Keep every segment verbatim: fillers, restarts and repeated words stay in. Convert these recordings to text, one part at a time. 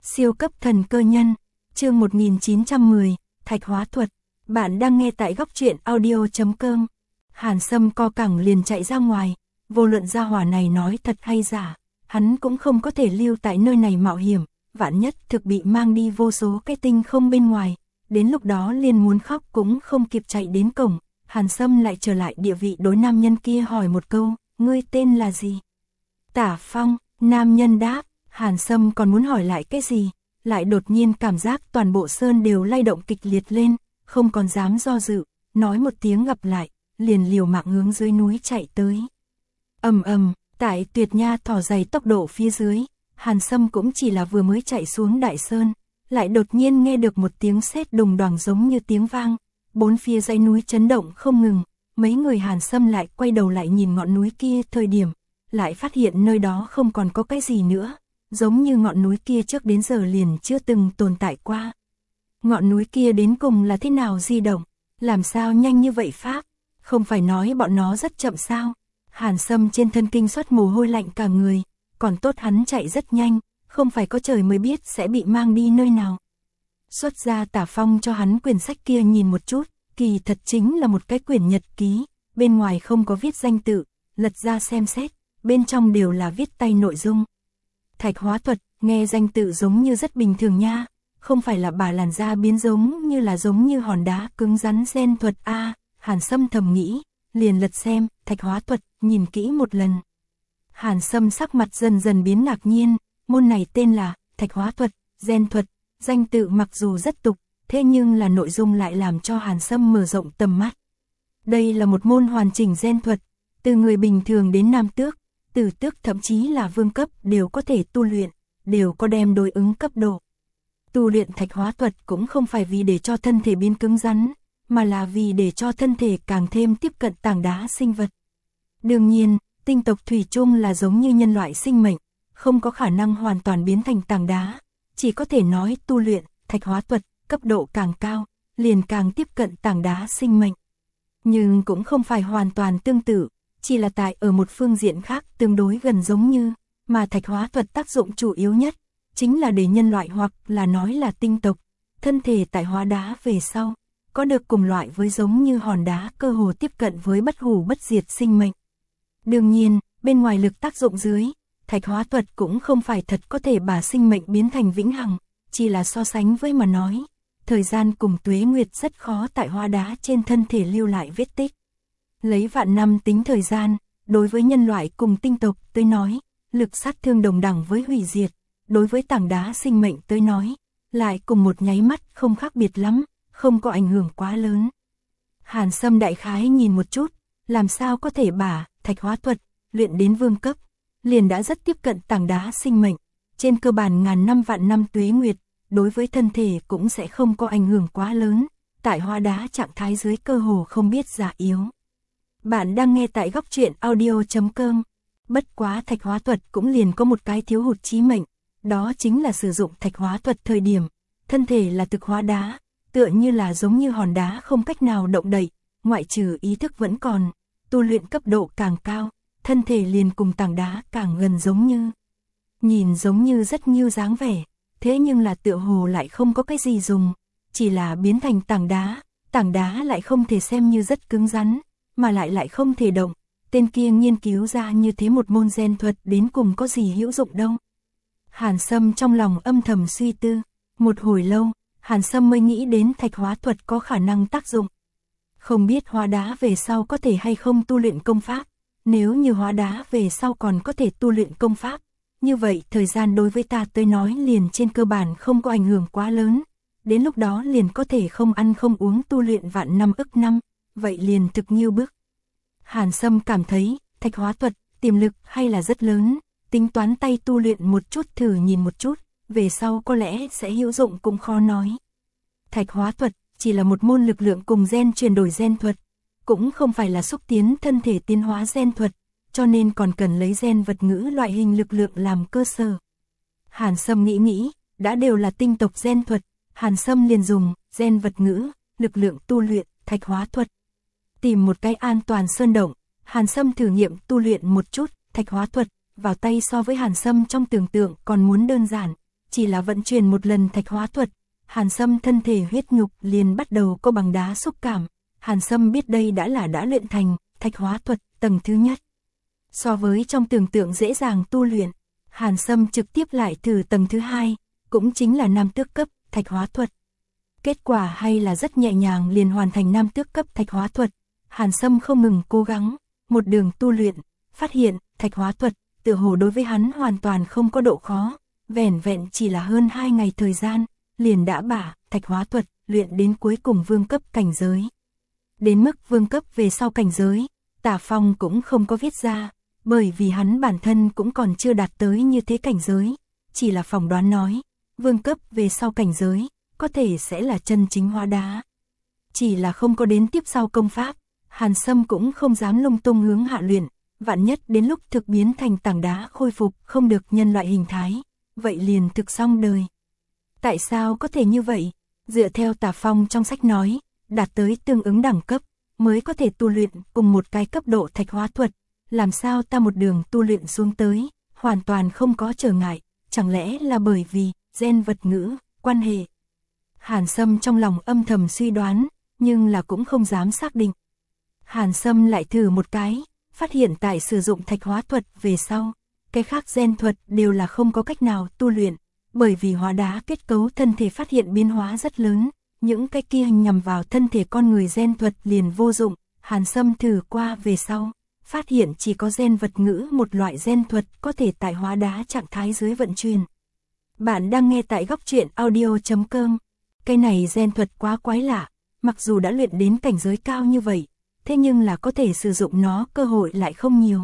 Siêu cấp thần cơ nhân, chương một nghìn chín trăm mười, Thạch hóa thuật. Bạn đang nghe tại góc truyện audio chấm com. Hàn Sâm co cẳng liền chạy ra ngoài, vô luận gia hỏa này nói thật hay giả, hắn cũng không có thể lưu tại nơi này mạo hiểm, vạn nhất thực bị mang đi vô số cái tinh không bên ngoài, đến lúc đó liền muốn khóc cũng không kịp chạy đến cổng. Hàn Sâm lại trở lại địa vị đối nam nhân kia hỏi một câu, ngươi tên là gì? Tả Phong. Nam nhân đáp. Hàn Sâm còn muốn hỏi lại cái gì, lại đột nhiên cảm giác toàn bộ sơn đều lay động kịch liệt lên, không còn dám do dự, nói một tiếng gặp lại, liền liều mạng hướng dưới núi chạy tới. Ầm ầm, tại Tuyệt Nha thỏ dày tốc độ phía dưới, Hàn Sâm cũng chỉ là vừa mới chạy xuống đại sơn, lại đột nhiên nghe được một tiếng sét đùng đoàng giống như tiếng vang, bốn phía dãy núi chấn động không ngừng, mấy người Hàn Sâm lại quay đầu lại nhìn ngọn núi kia thời điểm, lại phát hiện nơi đó không còn có cái gì nữa, giống như ngọn núi kia trước đến giờ liền chưa từng tồn tại qua. Ngọn núi kia đến cùng là thế nào di động, làm sao nhanh như vậy pháp, không phải nói bọn nó rất chậm sao? Hàn Sâm trên thân kinh xuất mồ hôi lạnh cả người, còn tốt hắn chạy rất nhanh, không phải có trời mới biết sẽ bị mang đi nơi nào. Xuất ra Tả Phong cho hắn quyển sách kia nhìn một chút, kỳ thật chính là một cái quyển nhật ký, bên ngoài không có viết danh tự, lật ra xem xét, bên trong đều là viết tay nội dung. Thạch hóa thuật, nghe danh tự giống như rất bình thường nha, không phải là bà làn da biến giống như là giống như hòn đá cứng rắn gen thuật a. À, Hàn Sâm thầm nghĩ, liền lật xem, thạch hóa thuật, nhìn kỹ một lần. Hàn Sâm sắc mặt dần dần biến ngạc nhiên, môn này tên là thạch hóa thuật, gen thuật, danh tự mặc dù rất tục, thế nhưng là nội dung lại làm cho Hàn Sâm mở rộng tầm mắt. Đây là một môn hoàn chỉnh gen thuật, từ người bình thường đến nam tước, tử tước thậm chí là vương cấp đều có thể tu luyện, đều có đem đối ứng cấp độ. Tu luyện thạch hóa thuật cũng không phải vì để cho thân thể biến cứng rắn, mà là vì để cho thân thể càng thêm tiếp cận tảng đá sinh vật. Đương nhiên, tinh tộc thủy chung là giống như nhân loại sinh mệnh, không có khả năng hoàn toàn biến thành tảng đá, chỉ có thể nói tu luyện thạch hóa thuật, cấp độ càng cao, liền càng tiếp cận tảng đá sinh mệnh. Nhưng cũng không phải hoàn toàn tương tự, chỉ là tại ở một phương diện khác tương đối gần giống như, mà thạch hóa thuật tác dụng chủ yếu nhất, chính là để nhân loại hoặc là nói là tinh tộc, thân thể tại hóa đá về sau, có được cùng loại với giống như hòn đá cơ hồ tiếp cận với bất hủ bất diệt sinh mệnh. Đương nhiên, bên ngoài lực tác dụng dưới, thạch hóa thuật cũng không phải thật có thể bà sinh mệnh biến thành vĩnh hằng, chỉ là so sánh với mà nói, thời gian cùng tuế nguyệt rất khó tại hóa đá trên thân thể lưu lại vết tích. Lấy vạn năm tính thời gian, đối với nhân loại cùng tinh tộc tới nói, lực sát thương đồng đẳng với hủy diệt, đối với tảng đá sinh mệnh tới nói, lại cùng một nháy mắt không khác biệt lắm, không có ảnh hưởng quá lớn. Hàn Sâm đại khái nhìn một chút, làm sao có thể bả thạch hóa thuật, luyện đến vương cấp, liền đã rất tiếp cận tảng đá sinh mệnh, trên cơ bản ngàn năm vạn năm tuế nguyệt, đối với thân thể cũng sẽ không có ảnh hưởng quá lớn, tại hóa đá trạng thái dưới cơ hồ không biết già yếu. Bạn đang nghe tại góc truyện audio chấm com. Bất quá thạch hóa thuật cũng liền có một cái thiếu hụt chí mệnh, đó chính là sử dụng thạch hóa thuật thời điểm, thân thể là thực hóa đá, tựa như là giống như hòn đá không cách nào động đậy, ngoại trừ ý thức vẫn còn, tu luyện cấp độ càng cao, thân thể liền cùng tảng đá càng gần giống như. Nhìn giống như rất nhiêu dáng vẻ, thế nhưng là tựa hồ lại không có cái gì dùng, chỉ là biến thành tảng đá, tảng đá lại không thể xem như rất cứng rắn, mà lại lại không thể động. Tên kia nghiên cứu ra như thế một môn gen thuật đến cùng có gì hữu dụng đâu. Hàn Sâm trong lòng âm thầm suy tư, một hồi lâu, Hàn Sâm mới nghĩ đến thạch hóa thuật có khả năng tác dụng. Không biết hóa đá về sau có thể hay không tu luyện công pháp, nếu như hóa đá về sau còn có thể tu luyện công pháp, như vậy thời gian đối với ta tới nói liền trên cơ bản không có ảnh hưởng quá lớn, đến lúc đó liền có thể không ăn không uống tu luyện vạn năm ức năm, vậy liền thực nhiêu bước. Hàn Sâm cảm thấy, thạch hóa thuật, tiềm lực hay là rất lớn, tính toán tay tu luyện một chút thử nhìn một chút, về sau có lẽ sẽ hữu dụng cũng khó nói. Thạch hóa thuật, chỉ là một môn lực lượng cùng gen chuyển đổi gen thuật, cũng không phải là xúc tiến thân thể tiến hóa gen thuật, cho nên còn cần lấy gen vật ngữ loại hình lực lượng làm cơ sở. Hàn Sâm nghĩ nghĩ, đã đều là tinh tộc gen thuật, Hàn Sâm liền dùng gen vật ngữ, lực lượng tu luyện, thạch hóa thuật. Tìm một cái an toàn sơn động, Hàn Sâm thử nghiệm tu luyện một chút, thạch hóa thuật, vào tay so với Hàn Sâm trong tưởng tượng còn muốn đơn giản, chỉ là vận chuyển một lần thạch hóa thuật, Hàn Sâm thân thể huyết nhục liền bắt đầu có bằng đá xúc cảm. Hàn Sâm biết đây đã là đã luyện thành thạch hóa thuật tầng thứ nhất. So với trong tưởng tượng dễ dàng tu luyện, Hàn Sâm trực tiếp lại thử tầng thứ hai, cũng chính là nam tước cấp thạch hóa thuật. Kết quả hay là rất nhẹ nhàng liền hoàn thành nam tước cấp thạch hóa thuật. Hàn Sâm không ngừng cố gắng, một đường tu luyện, phát hiện thạch hóa thuật tựa hồ đối với hắn hoàn toàn không có độ khó, vẻn vẹn chỉ là hơn hai ngày thời gian, liền đã bả thạch hóa thuật luyện đến cuối cùng vương cấp cảnh giới. Đến mức vương cấp về sau cảnh giới, Tả Phong cũng không có viết ra, bởi vì hắn bản thân cũng còn chưa đạt tới như thế cảnh giới, chỉ là phỏng đoán nói, vương cấp về sau cảnh giới, có thể sẽ là chân chính hóa đá. Chỉ là không có đến tiếp sau công pháp, Hàn Sâm cũng không dám lung tung hướng hạ luyện, vạn nhất đến lúc thực biến thành tảng đá khôi phục không được nhân loại hình thái, vậy liền thực xong đời. Tại sao có thể như vậy? Dựa theo Tả Phong trong sách nói, đạt tới tương ứng đẳng cấp, mới có thể tu luyện cùng một cái cấp độ thạch hóa thuật, làm sao ta một đường tu luyện xuống tới, hoàn toàn không có trở ngại, chẳng lẽ là bởi vì gen vật ngữ, quan hệ. Hàn Sâm trong lòng âm thầm suy đoán, nhưng là cũng không dám xác định. Hàn Sâm lại thử một cái, phát hiện tại sử dụng thạch hóa thuật về sau, cái khác gen thuật đều là không có cách nào tu luyện, bởi vì hóa đá kết cấu thân thể phát hiện biến hóa rất lớn, những cái kia nhằm vào thân thể con người gen thuật liền vô dụng. Hàn Sâm thử qua về sau, phát hiện chỉ có gen vật ngữ một loại gen thuật có thể tại hóa đá trạng thái dưới vận chuyển. Bạn đang nghe tại góc truyện audio chấm com. Cái này gen thuật quá quái lạ, mặc dù đã luyện đến cảnh giới cao như vậy, thế nhưng là có thể sử dụng nó cơ hội lại không nhiều.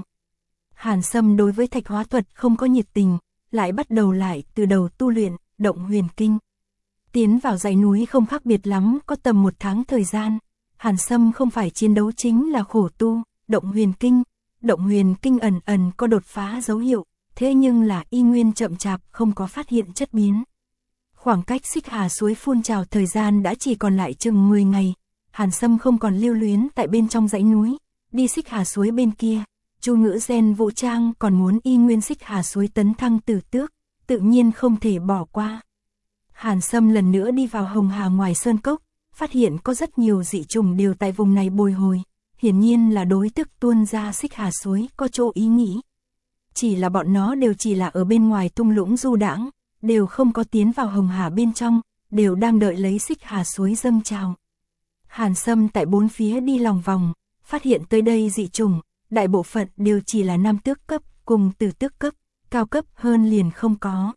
Hàn Sâm đối với thạch hóa thuật không có nhiệt tình, lại bắt đầu lại từ đầu tu luyện động huyền kinh. Tiến vào dãy núi không khác biệt lắm, có tầm một tháng thời gian. Hàn Sâm không phải chiến đấu chính là khổ tu, động huyền kinh. Động huyền kinh ẩn ẩn có đột phá dấu hiệu, thế nhưng là y nguyên chậm chạp không có phát hiện chất biến. Khoảng cách Xích Hà suối phun trào thời gian đã chỉ còn lại chừng mười ngày. Hàn Sâm không còn lưu luyến tại bên trong dãy núi, đi Xích Hà suối bên kia. Chu Ngữ gen vũ trang còn muốn y nguyên Xích Hà suối tấn thăng tử tước, tự nhiên không thể bỏ qua. Hàn Sâm lần nữa đi vào Hồng Hà ngoài sơn cốc, phát hiện có rất nhiều dị trùng đều tại vùng này bồi hồi, hiển nhiên là đối tức tuôn ra Xích Hà suối có chỗ ý nghĩ. Chỉ là bọn nó đều chỉ là ở bên ngoài thung lũng du đãng, đều không có tiến vào Hồng Hà bên trong, đều đang đợi lấy Xích Hà suối dâng trào. Hàn Sâm tại bốn phía đi lòng vòng, phát hiện tới đây dị trùng, đại bộ phận đều chỉ là nam tước cấp cùng tử tước cấp, cao cấp hơn liền không có.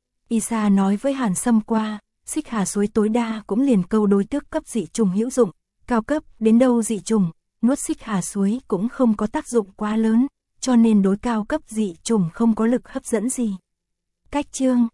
Isa nói với Hàn Sâm qua, Xích Hà suối tối đa cũng liền câu đối tước cấp dị trùng hữu dụng, cao cấp đến đâu dị trùng, nuốt Xích Hà suối cũng không có tác dụng quá lớn, cho nên đối cao cấp dị trùng không có lực hấp dẫn gì. Cách chương